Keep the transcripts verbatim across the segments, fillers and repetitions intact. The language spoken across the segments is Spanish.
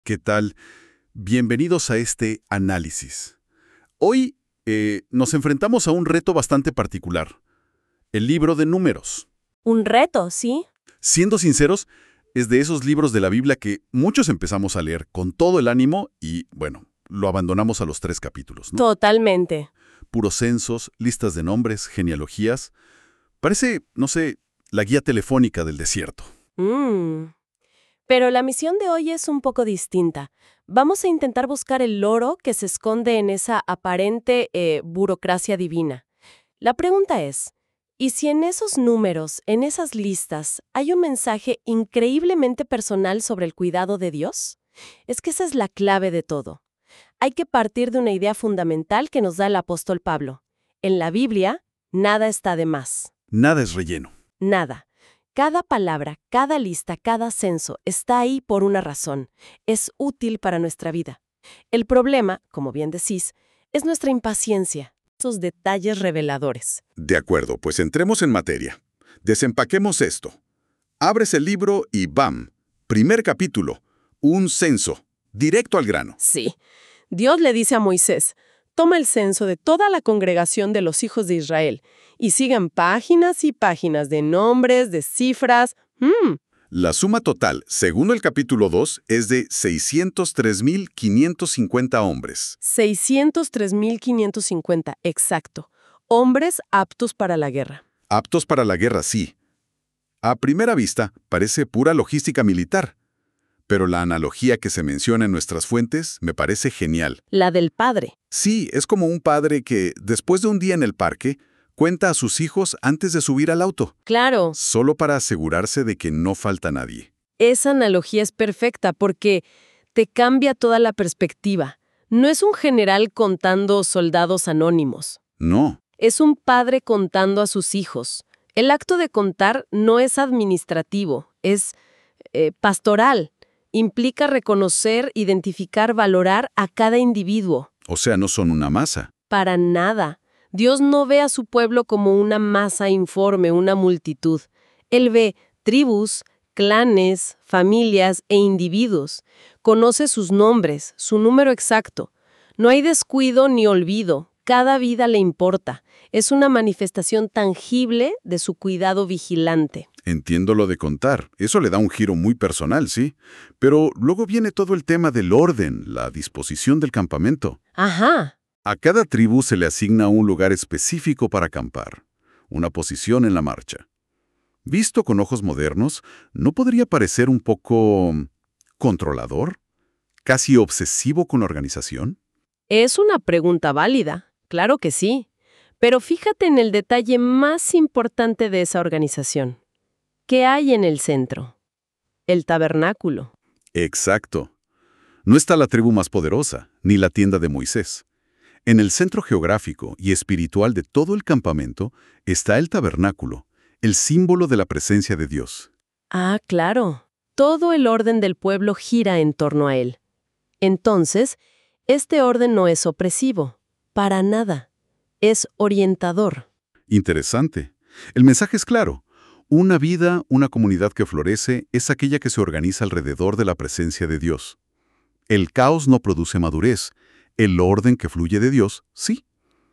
¿Qué tal? Bienvenidos a este análisis. Hoy eh, nos enfrentamos a un reto bastante particular, el libro de Números. Un reto, ¿sí? Siendo sinceros, es de esos libros de la Biblia que muchos empezamos a leer con todo el ánimo y, bueno, lo abandonamos a los tres capítulos, ¿no? Totalmente. Puros censos, listas de nombres, genealogías. Parece, no sé, la guía telefónica del desierto. Mm. Pero la misión de hoy es un poco distinta. Vamos a intentar buscar el loro que se esconde en esa aparente eh, burocracia divina. La pregunta es, ¿y si en esos números, en esas listas, hay un mensaje increíblemente personal sobre el cuidado de Dios? Es que esa es la clave de todo. Hay que partir de una idea fundamental que nos da el apóstol Pablo. En la Biblia, nada está de más. Nada es relleno. Nada. Cada palabra, cada lista, cada censo está ahí por una razón. Es útil para nuestra vida. El problema, como bien decís, es nuestra impaciencia, esos detalles reveladores. De acuerdo, pues entremos en materia. Desempaquemos esto. Abres el libro y ¡bam! Primer capítulo. Un censo. Directo al grano. Sí. Dios le dice a Moisés, toma el censo de toda la congregación de los hijos de Israel y sigan páginas y páginas de nombres, de cifras. Mm. La suma total, según el capítulo dos, es de seiscientos tres mil quinientos cincuenta hombres. seiscientos tres mil quinientos cincuenta, exacto. Hombres aptos para la guerra. Aptos para la guerra, sí. A primera vista, parece pura logística militar. Pero la analogía que se menciona en nuestras fuentes me parece genial. La del padre. Sí, es como un padre que, después de un día en el parque, cuenta a sus hijos antes de subir al auto. Claro. Solo para asegurarse de que no falta nadie. Esa analogía es perfecta porque te cambia toda la perspectiva. No es un general contando soldados anónimos. No. Es un padre contando a sus hijos. El acto de contar no es administrativo, es eh, pastoral. Implica reconocer, identificar, valorar a cada individuo. O sea, no son una masa. Para nada. Dios no ve a su pueblo como una masa informe, una multitud. Él ve tribus, clanes, familias e individuos. Conoce sus nombres, su número exacto. No hay descuido ni olvido. Cada vida le importa. Es una manifestación tangible de su cuidado vigilante. Entiendo lo de contar. Eso le da un giro muy personal, sí. Pero luego viene todo el tema del orden, la disposición del campamento. Ajá. A cada tribu se le asigna un lugar específico para acampar, una posición en la marcha. Visto con ojos modernos, ¿no podría parecer un poco controlador? ¿Casi obsesivo con la organización? Es una pregunta válida, claro que sí. Pero fíjate en el detalle más importante de esa organización. ¿Qué hay en el centro? El tabernáculo. Exacto. No está la tribu más poderosa, ni la tienda de Moisés. En el centro geográfico y espiritual de todo el campamento está el tabernáculo, el símbolo de la presencia de Dios. Ah, claro. Todo el orden del pueblo gira en torno a él. Entonces, este orden no es opresivo, para nada. Es orientador. Interesante. El mensaje es claro. Una vida, una comunidad que florece, es aquella que se organiza alrededor de la presencia de Dios. El caos no produce madurez. El orden que fluye de Dios, sí.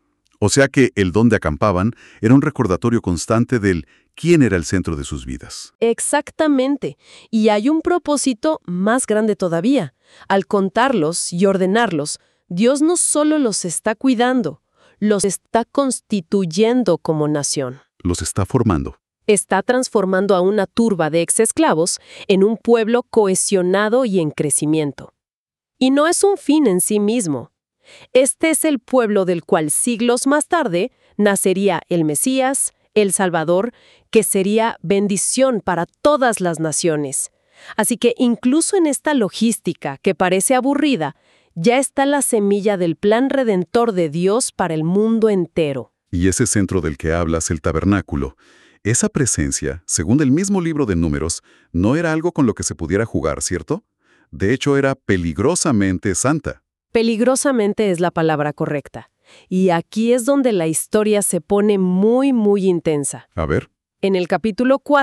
O sea que el donde acampaban era un recordatorio constante del quién era el centro de sus vidas. Exactamente. Y hay un propósito más grande todavía. Al contarlos y ordenarlos, Dios no solo los está cuidando, los está constituyendo como nación. Los está formando. Está transformando a una turba de exesclavos en un pueblo cohesionado y en crecimiento. Y no es un fin en sí mismo. Este es el pueblo del cual siglos más tarde nacería el Mesías, el Salvador, que sería bendición para todas las naciones. Así que incluso en esta logística que parece aburrida, ya está la semilla del plan redentor de Dios para el mundo entero. Y ese centro del que hablas, el tabernáculo, esa presencia, según el mismo libro de Números, no era algo con lo que se pudiera jugar, ¿cierto? De hecho, era peligrosamente santa. Peligrosamente es la palabra correcta. Y aquí es donde la historia se pone muy, muy intensa. A ver. En el capítulo cuatro,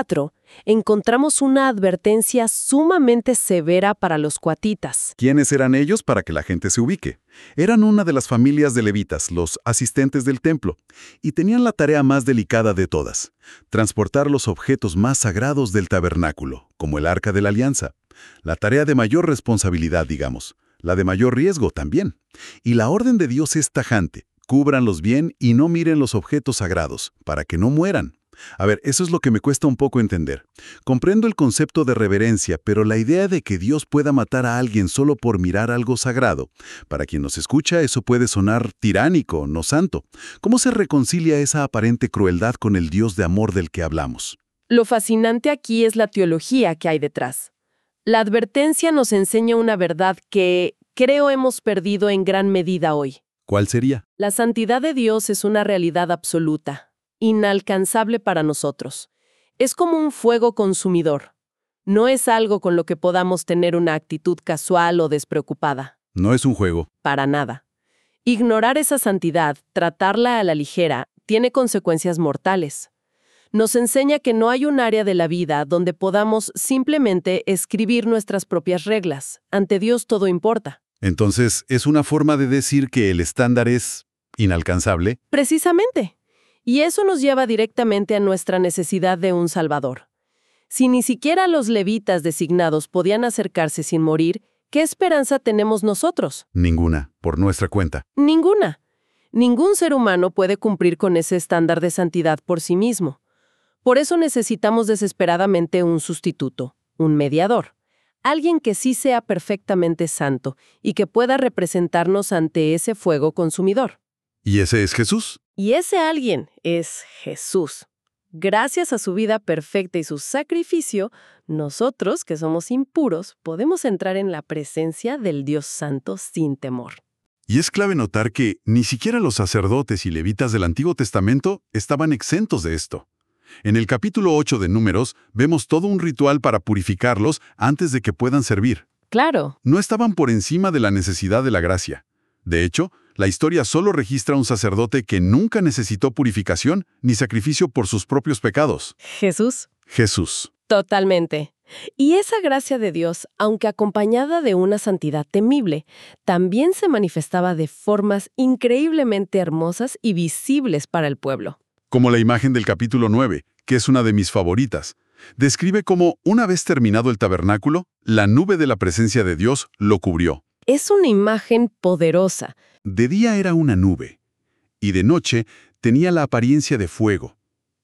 encontramos una advertencia sumamente severa para los cuatitas. ¿Quiénes eran ellos para que la gente se ubique? Eran una de las familias de levitas, los asistentes del templo, y tenían la tarea más delicada de todas, transportar los objetos más sagrados del tabernáculo, como el Arca de la Alianza. La tarea de mayor responsabilidad, digamos, la de mayor riesgo también. Y la orden de Dios es tajante: cúbranlos bien y no miren los objetos sagrados, para que no mueran. A ver, eso es lo que me cuesta un poco entender. Comprendo el concepto de reverencia, pero la idea de que Dios pueda matar a alguien solo por mirar algo sagrado, para quien nos escucha eso puede sonar tiránico, no santo. ¿Cómo se reconcilia esa aparente crueldad con el Dios de amor del que hablamos? Lo fascinante aquí es la teología que hay detrás. La advertencia nos enseña una verdad que creo hemos perdido en gran medida hoy. ¿Cuál sería? La santidad de Dios es una realidad absoluta, inalcanzable para nosotros. Es como un fuego consumidor. No es algo con lo que podamos tener una actitud casual o despreocupada. No es un juego. Para nada. Ignorar esa santidad, tratarla a la ligera, tiene consecuencias mortales. Nos enseña que no hay un área de la vida donde podamos simplemente escribir nuestras propias reglas. Ante Dios todo importa. Entonces, ¿es una forma de decir que el estándar es inalcanzable? Precisamente. Y eso nos lleva directamente a nuestra necesidad de un Salvador. Si ni siquiera los levitas designados podían acercarse sin morir, ¿qué esperanza tenemos nosotros? Ninguna, por nuestra cuenta. Ninguna. Ningún ser humano puede cumplir con ese estándar de santidad por sí mismo. Por eso necesitamos desesperadamente un sustituto, un mediador. Alguien que sí sea perfectamente santo y que pueda representarnos ante ese fuego consumidor. ¿Y ese es Jesús? Y ese alguien es Jesús. Gracias a su vida perfecta y su sacrificio, nosotros, que somos impuros, podemos entrar en la presencia del Dios Santo sin temor. Y es clave notar que ni siquiera los sacerdotes y levitas del Antiguo Testamento estaban exentos de esto. En el capítulo ocho de Números vemos todo un ritual para purificarlos antes de que puedan servir. Claro. No estaban por encima de la necesidad de la gracia. De hecho, la historia solo registra un sacerdote que nunca necesitó purificación ni sacrificio por sus propios pecados. Jesús. Jesús. Totalmente. Y esa gracia de Dios, aunque acompañada de una santidad temible, también se manifestaba de formas increíblemente hermosas y visibles para el pueblo. Como la imagen del capítulo nueve, que es una de mis favoritas. Describe cómo, una vez terminado el tabernáculo, la nube de la presencia de Dios lo cubrió. Es una imagen poderosa. De día era una nube, y de noche tenía la apariencia de fuego.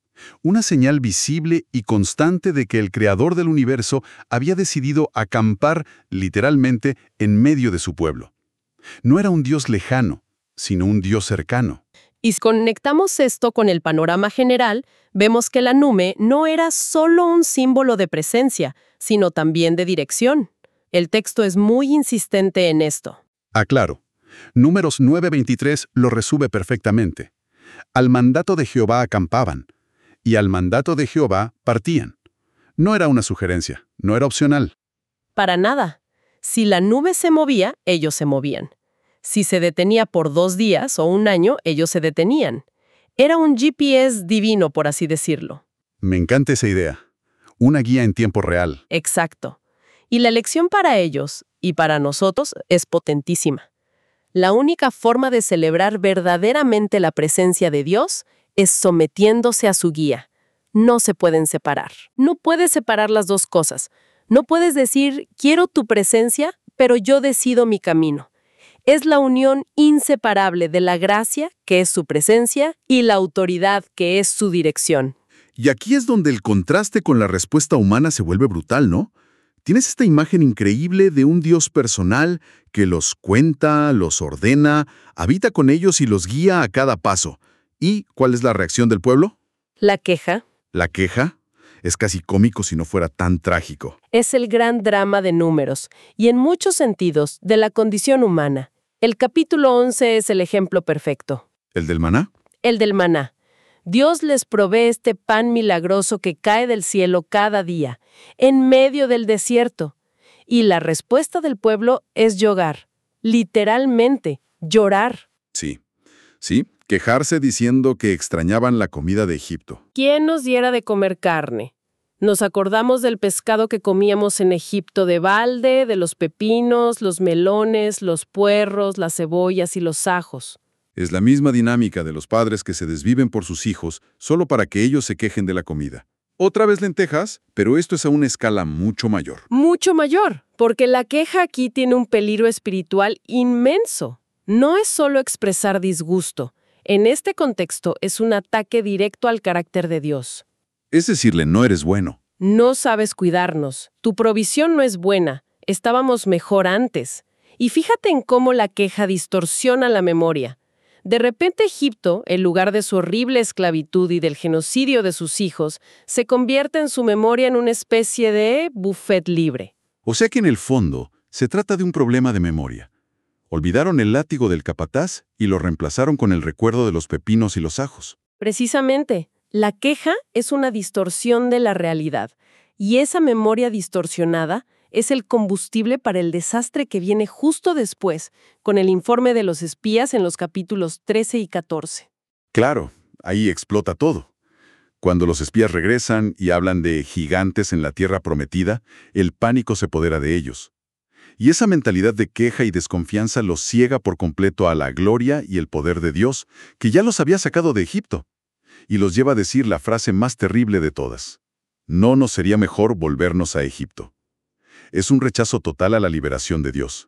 Una señal visible y constante de que el Creador del universo había decidido acampar, literalmente, en medio de su pueblo. No era un Dios lejano, sino un Dios cercano. Y si conectamos esto con el panorama general, vemos que la nube no era solo un símbolo de presencia, sino también de dirección. El texto es muy insistente en esto. Aclaro. Números nueve veintitrés lo resume perfectamente. Al mandato de Jehová acampaban, y al mandato de Jehová partían. No era una sugerencia, no era opcional. Para nada. Si la nube se movía, ellos se movían. Si se detenía por dos días o un año, ellos se detenían. Era un G P S divino, por así decirlo. Me encanta esa idea. Una guía en tiempo real. Exacto. Y la lección para ellos, y para nosotros, es potentísima. La única forma de celebrar verdaderamente la presencia de Dios es sometiéndose a su guía. No se pueden separar. No puedes separar las dos cosas. No puedes decir, quiero tu presencia, pero yo decido mi camino. Es la unión inseparable de la gracia, que es su presencia, y la autoridad, que es su dirección. Y aquí es donde el contraste con la respuesta humana se vuelve brutal, ¿no? Tienes esta imagen increíble de un Dios personal que los cuenta, los ordena, habita con ellos y los guía a cada paso. ¿Y cuál es la reacción del pueblo? La queja. ¿La queja? Es casi cómico si no fuera tan trágico. Es el gran drama de Números, y en muchos sentidos, de la condición humana. El capítulo once es el ejemplo perfecto. ¿El del maná? El del maná. Dios les provee este pan milagroso que cae del cielo cada día, en medio del desierto. Y la respuesta del pueblo es llorar. Literalmente, llorar. Sí, sí, quejarse diciendo que extrañaban la comida de Egipto. ¿Quién nos diera de comer carne? Nos acordamos del pescado que comíamos en Egipto de balde, de los pepinos, los melones, los puerros, las cebollas y los ajos. Es la misma dinámica de los padres que se desviven por sus hijos solo para que ellos se quejen de la comida. Otra vez lentejas, pero esto es a una escala mucho mayor. Mucho mayor, porque la queja aquí tiene un peligro espiritual inmenso. No es solo expresar disgusto. En este contexto es un ataque directo al carácter de Dios. Es decirle, no eres bueno. No sabes cuidarnos. Tu provisión no es buena. Estábamos mejor antes. Y fíjate en cómo la queja distorsiona la memoria. De repente Egipto, el lugar de su horrible esclavitud y del genocidio de sus hijos, se convierte en su memoria en una especie de buffet libre. O sea que en el fondo se trata de un problema de memoria. Olvidaron el látigo del capataz y lo reemplazaron con el recuerdo de los pepinos y los ajos. Precisamente, la queja es una distorsión de la realidad, y esa memoria distorsionada es el combustible para el desastre que viene justo después, con el informe de los espías en los capítulos trece y catorce. Claro, ahí explota todo. Cuando los espías regresan y hablan de gigantes en la tierra prometida, el pánico se apodera de ellos. Y esa mentalidad de queja y desconfianza los ciega por completo a la gloria y el poder de Dios, que ya los había sacado de Egipto, y los lleva a decir la frase más terrible de todas: ¿no nos sería mejor volvernos a Egipto? Es un rechazo total a la liberación de Dios.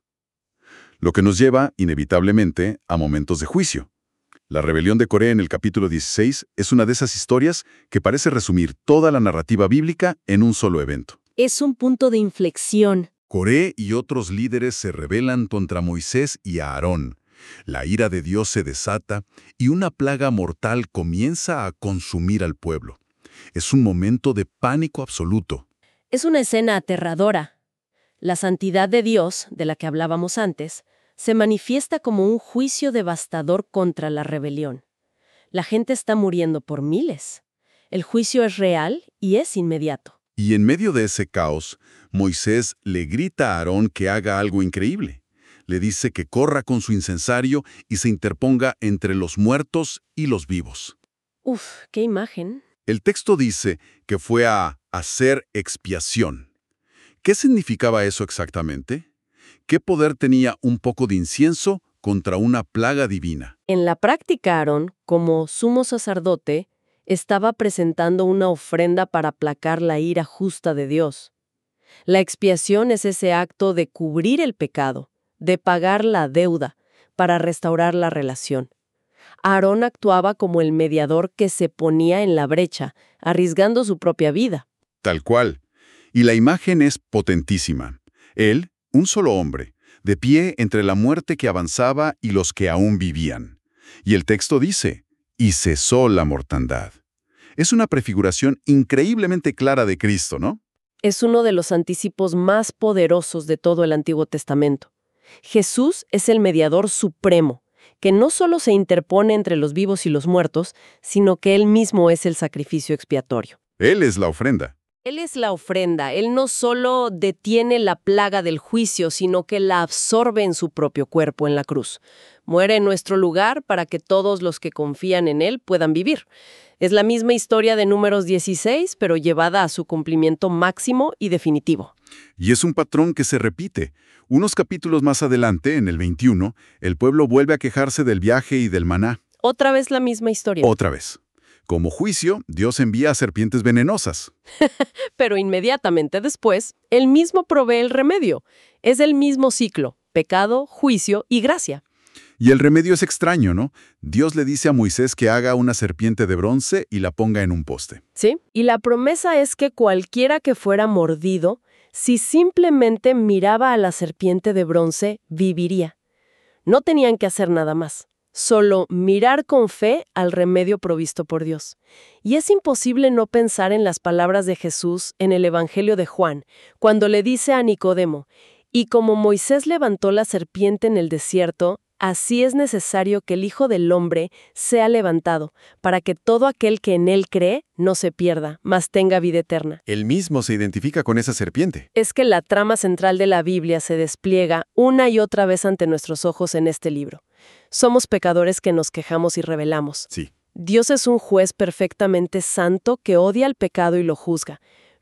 Lo que nos lleva, inevitablemente, a momentos de juicio. La rebelión de Coré en el capítulo dieciséis es una de esas historias que parece resumir toda la narrativa bíblica en un solo evento. Es un punto de inflexión. Coré y otros líderes se rebelan contra Moisés y Aarón. La ira de Dios se desata y una plaga mortal comienza a consumir al pueblo. Es un momento de pánico absoluto. Es una escena aterradora. La santidad de Dios, de la que hablábamos antes, se manifiesta como un juicio devastador contra la rebelión. La gente está muriendo por miles. El juicio es real y es inmediato. Y en medio de ese caos, Moisés le grita a Aarón que haga algo increíble. Le dice que corra con su incensario y se interponga entre los muertos y los vivos. Uf, qué imagen. El texto dice que fue a hacer expiación. ¿Qué significaba eso exactamente? ¿Qué poder tenía un poco de incienso contra una plaga divina? En la práctica, Aarón, como sumo sacerdote, estaba presentando una ofrenda para aplacar la ira justa de Dios. La expiación es ese acto de cubrir el pecado, de pagar la deuda, para restaurar la relación. Aarón actuaba como el mediador que se ponía en la brecha, arriesgando su propia vida. Tal cual. Y la imagen es potentísima. Él, un solo hombre, de pie entre la muerte que avanzaba y los que aún vivían. Y el texto dice, y cesó la mortandad. Es una prefiguración increíblemente clara de Cristo, ¿no? Es uno de los anticipos más poderosos de todo el Antiguo Testamento. Jesús es el mediador supremo, que no solo se interpone entre los vivos y los muertos, sino que Él mismo es el sacrificio expiatorio. Él es la ofrenda. Él es la ofrenda. Él no solo detiene la plaga del juicio, sino que la absorbe en su propio cuerpo en la cruz. Muere en nuestro lugar para que todos los que confían en Él puedan vivir. Es la misma historia de Números dieciséis, pero llevada a su cumplimiento máximo y definitivo. Y es un patrón que se repite. Unos capítulos más adelante, en el veintiuno, el pueblo vuelve a quejarse del viaje y del maná. Otra vez la misma historia. Otra vez. Como juicio, Dios envía a serpientes venenosas. Pero inmediatamente después, Él mismo provee el remedio. Es el mismo ciclo: pecado, juicio y gracia. Y el remedio es extraño, ¿no? Dios le dice a Moisés que haga una serpiente de bronce y la ponga en un poste. Sí, y la promesa es que cualquiera que fuera mordido, si simplemente miraba a la serpiente de bronce, viviría. No tenían que hacer nada más. Solo mirar con fe al remedio provisto por Dios. Y es imposible no pensar en las palabras de Jesús en el Evangelio de Juan, cuando le dice a Nicodemo, y como Moisés levantó la serpiente en el desierto, así es necesario que el Hijo del Hombre sea levantado, para que todo aquel que en él cree no se pierda, mas tenga vida eterna. Él mismo se identifica con esa serpiente. Es que la trama central de la Biblia se despliega una y otra vez ante nuestros ojos en este libro. Somos pecadores que nos quejamos y rebelamos. Sí. Dios es un juez perfectamente santo que odia el pecado y lo juzga.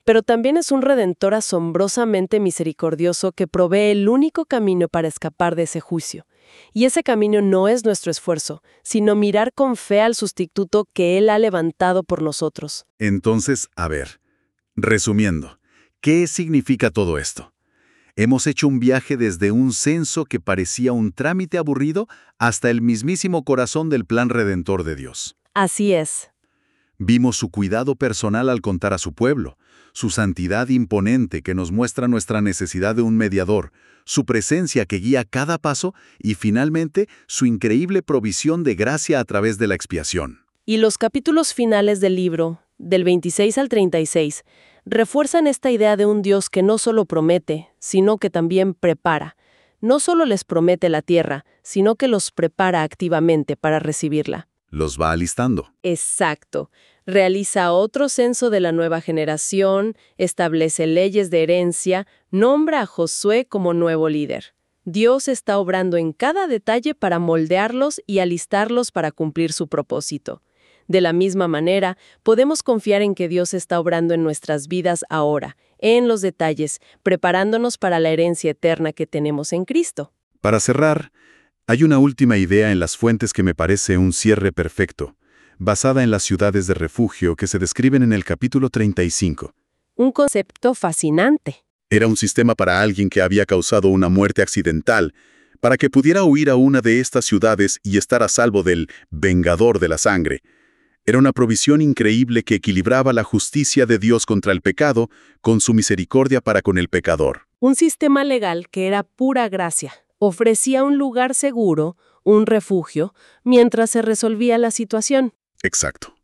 pero también es un redentor asombrosamente misericordioso que provee el único camino para escapar de ese juicio. Y ese camino no es nuestro esfuerzo, sino mirar con fe al sustituto que Él ha levantado por nosotros. Entonces, a ver, resumiendo, ¿qué significa todo esto? Hemos hecho un viaje desde un censo que parecía un trámite aburrido hasta el mismísimo corazón del plan redentor de Dios. Así es. Vimos su cuidado personal al contar a su pueblo, su santidad imponente que nos muestra nuestra necesidad de un mediador, su presencia que guía cada paso y, finalmente, su increíble provisión de gracia a través de la expiación. Y los capítulos finales del libro, del veintiséis al treinta y seis, refuerzan esta idea de un Dios que no solo promete, sino que también prepara. No solo les promete la tierra, sino que los prepara activamente para recibirla. Los va alistando. Exacto. Realiza otro censo de la nueva generación, establece leyes de herencia, nombra a Josué como nuevo líder. Dios está obrando en cada detalle para moldearlos y alistarlos para cumplir su propósito. De la misma manera, podemos confiar en que Dios está obrando en nuestras vidas ahora, en los detalles, preparándonos para la herencia eterna que tenemos en Cristo. Para cerrar, hay una última idea en las fuentes que me parece un cierre perfecto, basada en las ciudades de refugio que se describen en el capítulo treinta y cinco. Un concepto fascinante. Era un sistema para alguien que había causado una muerte accidental, para que pudiera huir a una de estas ciudades y estar a salvo del vengador de la sangre. Era una provisión increíble que equilibraba la justicia de Dios contra el pecado con su misericordia para con el pecador. Un sistema legal que era pura gracia. Ofrecía un lugar seguro, un refugio, mientras se resolvía la situación. Exacto.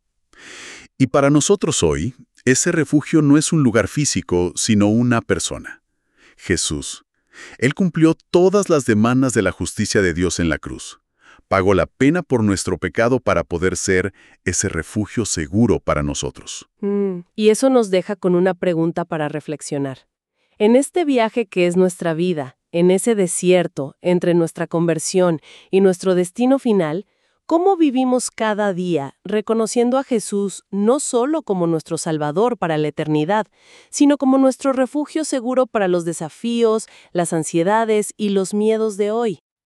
Y para nosotros hoy, ese refugio no es un lugar físico, sino una persona. Jesús. Él cumplió todas las demandas de la justicia de Dios en la cruz. Pagó la pena por nuestro pecado para poder ser ese refugio seguro para nosotros. Mm, y eso nos deja con una pregunta para reflexionar. En este viaje que es nuestra vida, en ese desierto entre nuestra conversión y nuestro destino final, ¿cómo vivimos cada día reconociendo a Jesús no solo como nuestro Salvador para la eternidad, sino como nuestro refugio seguro para los desafíos, las ansiedades y los miedos de hoy?